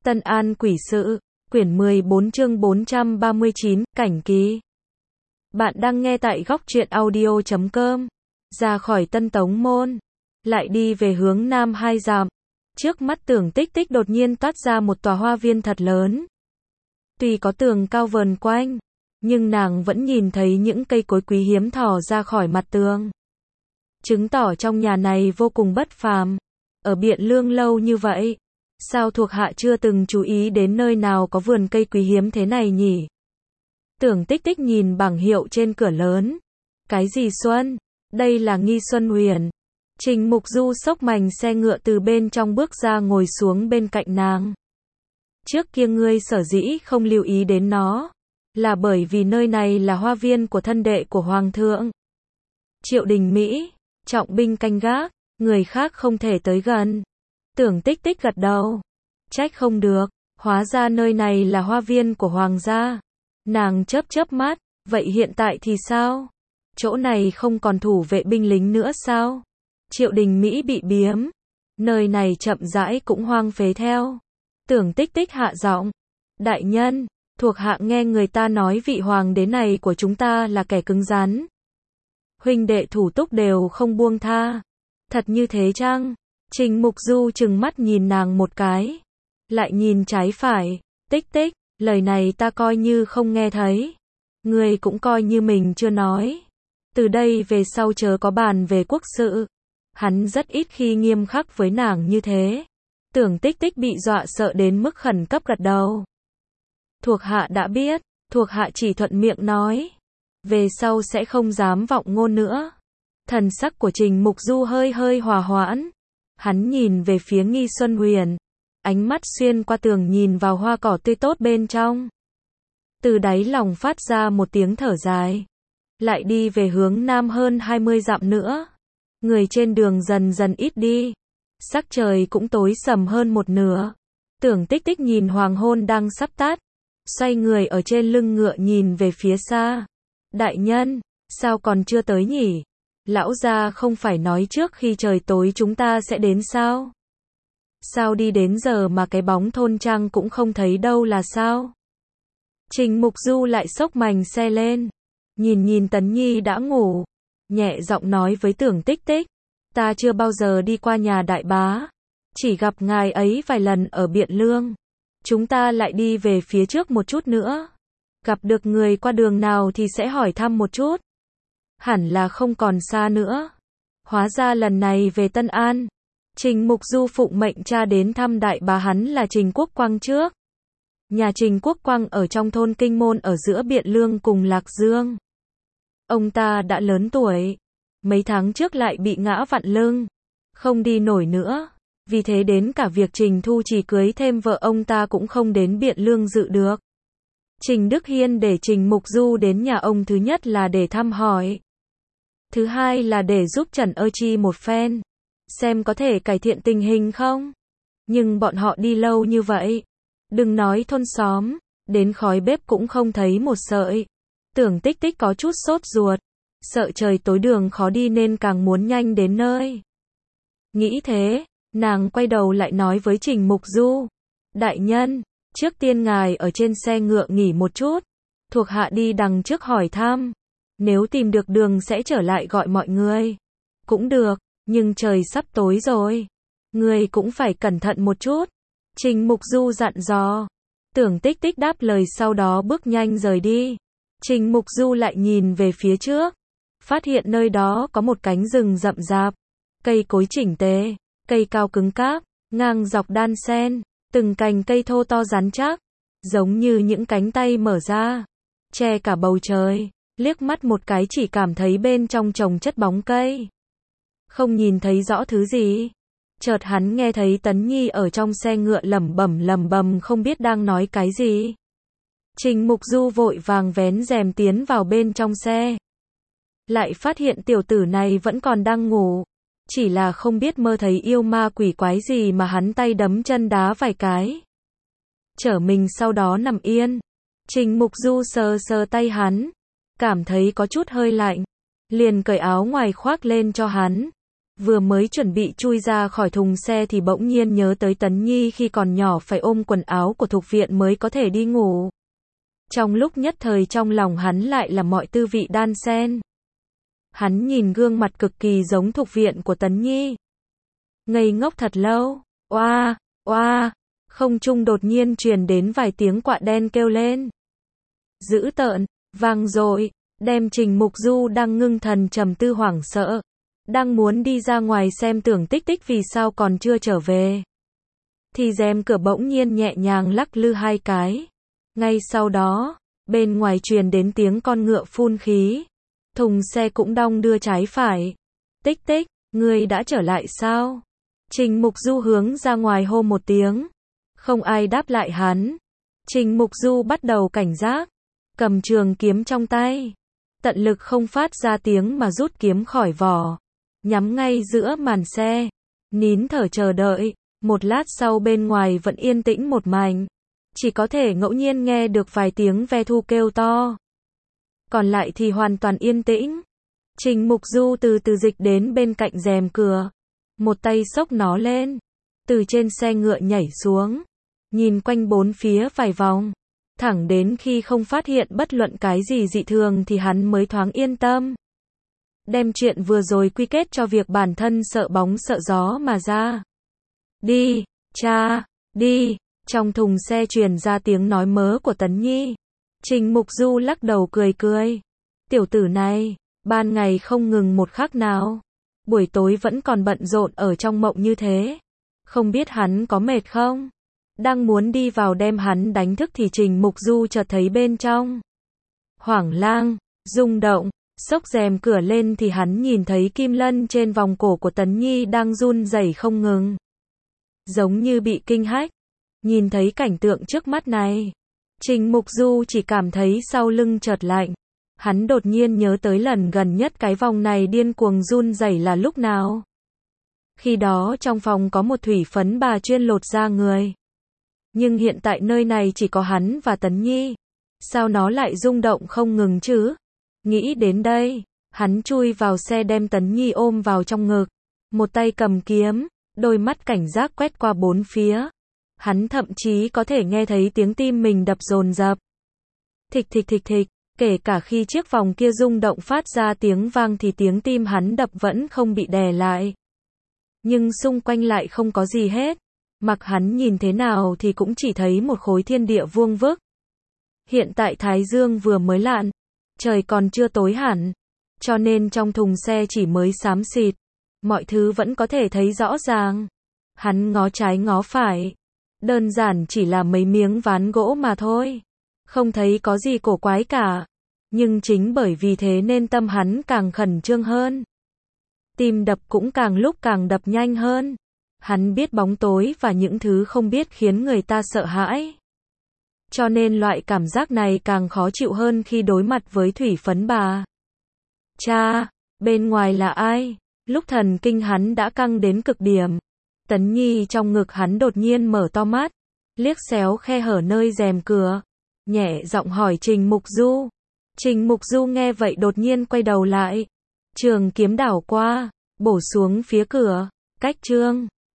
Tân An Quỷ Sự, quyển 14 chương 439, Cảnh Ký. Bạn đang nghe tại góc truyện audio.com. Ra khỏi Tân Tống Môn, lại đi về hướng Nam 2 dặm. Trước mắt Tưởng Tích Tích đột nhiên toát ra một tòa hoa viên thật lớn. Tuy có tường cao vờn quanh, nhưng nàng vẫn nhìn thấy những cây cối quý hiếm thò ra khỏi mặt tường. Chứng tỏ trong nhà này vô cùng bất phàm. Ở Biện Lương lâu như vậy, sao thuộc hạ chưa từng chú ý đến nơi nào có vườn cây quý hiếm thế này nhỉ? Tưởng Tích Tích nhìn bảng hiệu trên cửa lớn. Cái gì Xuân? Đây là Nghi Xuân Huyền. Trình Mục Du xốc mành xe ngựa từ bên trong bước ra ngồi xuống bên cạnh nàng. Trước kia ngươi sở dĩ không lưu ý đến nó, là bởi vì nơi này là hoa viên của thân đệ của Hoàng thượng. Triệu Đình Mỹ, trọng binh canh gác, người khác không thể tới gần. Tưởng Tích Tích gật đầu. Trách không được, hóa ra nơi này là hoa viên của Hoàng gia. Nàng chớp chớp mắt, vậy hiện tại thì sao? Chỗ này không còn thủ vệ binh lính nữa sao? Triệu Đình Mỹ bị biếm. Nơi này chậm rãi cũng hoang phế theo. Tưởng Tích Tích hạ giọng. Đại nhân, thuộc hạ nghe người ta nói vị hoàng đế này của chúng ta là kẻ cứng rắn. Huynh đệ thủ túc đều không buông tha. Thật như thế chăng? Trình Mục Du trừng mắt nhìn nàng một cái. Lại nhìn trái phải. Tích Tích, lời này ta coi như không nghe thấy. Ngươi cũng coi như mình chưa nói. Từ đây về sau chớ có bàn về quốc sự. Hắn rất ít khi nghiêm khắc với nàng như thế. Tưởng Tích Tích bị dọa sợ đến mức khẩn cấp gật đầu. Thuộc hạ đã biết, thuộc hạ chỉ thuận miệng nói. Về sau sẽ không dám vọng ngôn nữa. Thần sắc của Trình Mục Du hơi hơi hòa hoãn. Hắn nhìn về phía Nghi Xuân Huyền. Ánh mắt xuyên qua tường nhìn vào hoa cỏ tươi tốt bên trong. Từ đáy lòng phát ra một tiếng thở dài. Lại đi về hướng Nam hơn 20 dặm nữa. Người trên đường dần dần ít đi. Sắc trời cũng tối sầm hơn một nửa. Tưởng Tích Tích nhìn hoàng hôn đang sắp tắt. Xoay người ở trên lưng ngựa nhìn về phía xa. Đại nhân, sao còn chưa tới nhỉ? Lão gia không phải nói trước khi trời tối chúng ta sẽ đến sao? Sao đi đến giờ mà cái bóng thôn trang cũng không thấy đâu là sao? Trình Mục Du lại xốc mành xe lên. Nhìn Tấn Nhi đã ngủ. Nhẹ giọng nói với Tưởng Tích Tích. Ta chưa bao giờ đi qua nhà đại bá. Chỉ gặp ngài ấy vài lần ở Biện Lương. Chúng ta lại đi về phía trước một chút nữa. Gặp được người qua đường nào thì sẽ hỏi thăm một chút. Hẳn là không còn xa nữa. Hóa ra lần này về Tân An, Trình Mục Du phụng mệnh cha đến thăm đại bá hắn là Trình Quốc Quang trước. Nhà Trình Quốc Quang ở trong thôn Kinh Môn ở giữa Biện Lương cùng Lạc Dương. Ông ta đã lớn tuổi. Mấy tháng trước lại bị ngã vặn lưng. Không đi nổi nữa. Vì thế đến cả việc Trình Thu Chỉ cưới thêm vợ ông ta cũng không đến Biện Lương dự được. Trình Đức Hiên để Trình Mục Du đến nhà ông thứ nhất là để thăm hỏi. Thứ hai là để giúp Trần Ơ Chi một phen. Xem có thể cải thiện tình hình không. Nhưng bọn họ đi lâu như vậy. Đừng nói thôn xóm. Đến khói bếp cũng không thấy một sợi. Tưởng Tích Tích có chút sốt ruột. Sợ trời tối đường khó đi nên càng muốn nhanh đến nơi. Nghĩ thế, nàng quay đầu lại nói với Trình Mục Du. Đại nhân, trước tiên ngài ở trên xe ngựa nghỉ một chút. Thuộc hạ đi đằng trước hỏi thăm. Nếu tìm được đường sẽ trở lại gọi mọi người. Cũng được, nhưng trời sắp tối rồi. Người cũng phải cẩn thận một chút. Trình Mục Du dặn dò. Tưởng Tích Tích đáp lời sau đó bước nhanh rời đi. Trình Mục Du lại nhìn về phía trước. Phát hiện nơi đó có một cánh rừng rậm rạp. Cây cối chỉnh tề, cây cao cứng cáp, ngang dọc đan xen. Từng cành cây thô to rắn chắc. Giống như những cánh tay mở ra. Che cả bầu trời. Liếc mắt một cái chỉ cảm thấy bên trong chồng chất bóng cây. Không nhìn thấy rõ thứ gì. Chợt hắn nghe thấy Tấn Nhi ở trong xe ngựa lẩm bẩm không biết đang nói cái gì. Trình Mục Du vội vàng vén rèm tiến vào bên trong xe. Lại phát hiện tiểu tử này vẫn còn đang ngủ. Chỉ là không biết mơ thấy yêu ma quỷ quái gì mà hắn tay đấm chân đá vài cái. Trở mình sau đó nằm yên. Trình Mục Du sờ sờ tay hắn. Cảm thấy có chút hơi lạnh. Liền cởi áo ngoài khoác lên cho hắn. Vừa mới chuẩn bị chui ra khỏi thùng xe thì bỗng nhiên nhớ tới Tấn Nhi khi còn nhỏ phải ôm quần áo của Thục Viện mới có thể đi ngủ. Trong lúc nhất thời trong lòng hắn lại là mọi tư vị đan xen. Hắn nhìn gương mặt cực kỳ giống Thục Viện của Tấn Nhi. Ngây ngốc thật lâu. Oa, oa, không trung đột nhiên truyền đến vài tiếng quạ đen kêu lên. Dữ tợn, vang dội, đem Trình Mục Du đang ngưng thần trầm tư hoảng sợ. Đang muốn đi ra ngoài xem Tưởng Tích Tích vì sao còn chưa trở về. Thì rèm cửa bỗng nhiên nhẹ nhàng lắc lư hai cái. Ngay sau đó, bên ngoài truyền đến tiếng con ngựa phun khí. Thùng xe cũng đong đưa trái phải. Tích Tích, ngươi đã trở lại sao? Trình Mục Du hướng ra ngoài hô một tiếng. Không ai đáp lại hắn. Trình Mục Du bắt đầu cảnh giác. Cầm trường kiếm trong tay. Tận lực không phát ra tiếng mà rút kiếm khỏi vỏ. Nhắm ngay giữa màn xe. Nín thở chờ đợi. Một lát sau bên ngoài vẫn yên tĩnh một mảnh. Chỉ có thể ngẫu nhiên nghe được vài tiếng ve thu kêu to. Còn lại thì hoàn toàn yên tĩnh. Trình Mục Du từ từ dịch đến bên cạnh rèm cửa. Một tay xốc nó lên. Từ trên xe ngựa nhảy xuống. Nhìn quanh bốn phía vài vòng. Thẳng đến khi không phát hiện bất luận cái gì dị thường thì hắn mới thoáng yên tâm. Đem chuyện vừa rồi quy kết cho việc bản thân sợ bóng sợ gió mà ra. Đi, cha, đi. Trong thùng xe truyền ra tiếng nói mớ của Tấn Nhi. Trình Mục Du lắc đầu cười cười. Tiểu tử này, ban ngày không ngừng một khắc nào. Buổi tối vẫn còn bận rộn ở trong mộng như thế. Không biết hắn có mệt không? Đang muốn đi vào đem hắn đánh thức thì Trình Mục Du chợt thấy bên trong. Hoảng lang, rung động, xốc rèm cửa lên thì hắn nhìn thấy kim lân trên vòng cổ của Tấn Nhi đang run rẩy không ngừng. Giống như bị kinh hách. Nhìn thấy cảnh tượng trước mắt này. Trình Mục Du chỉ cảm thấy sau lưng chợt lạnh. Hắn đột nhiên nhớ tới lần gần nhất cái vòng này điên cuồng run rẩy là lúc nào. Khi đó trong phòng có một thủy phấn bà chuyên lột da người. Nhưng hiện tại nơi này chỉ có hắn và Tấn Nhi. Sao nó lại rung động không ngừng chứ? Nghĩ đến đây, hắn chui vào xe đem Tấn Nhi ôm vào trong ngực. Một tay cầm kiếm, đôi mắt cảnh giác quét qua bốn phía. Hắn thậm chí có thể nghe thấy tiếng tim mình đập dồn dập. Thịch thịch thịch thịch, kể cả khi chiếc vòng kia rung động phát ra tiếng vang thì tiếng tim hắn đập vẫn không bị đè lại. Nhưng xung quanh lại không có gì hết. Mặc hắn nhìn thế nào thì cũng chỉ thấy một khối thiên địa vuông vức. Hiện tại Thái Dương vừa mới lặn, trời còn chưa tối hẳn, cho nên trong thùng xe chỉ mới xám xịt. Mọi thứ vẫn có thể thấy rõ ràng. Hắn ngó trái ngó phải. Đơn giản chỉ là mấy miếng ván gỗ mà thôi. Không thấy có gì cổ quái cả. Nhưng chính bởi vì thế nên tâm hắn càng khẩn trương hơn. Tim đập cũng càng lúc càng đập nhanh hơn. Hắn biết bóng tối và những thứ không biết khiến người ta sợ hãi. Cho nên loại cảm giác này càng khó chịu hơn khi đối mặt với thủy phấn bà. Cha, bên ngoài là ai? Lúc thần kinh hắn đã căng đến cực điểm. Tấn Nhi trong ngực hắn đột nhiên mở to mắt. Liếc xéo khe hở nơi rèm cửa. Nhẹ giọng hỏi Trình Mục Du. Trình Mục Du nghe vậy đột nhiên quay đầu lại. Trường kiếm đảo qua, bổ xuống phía cửa. Cách chương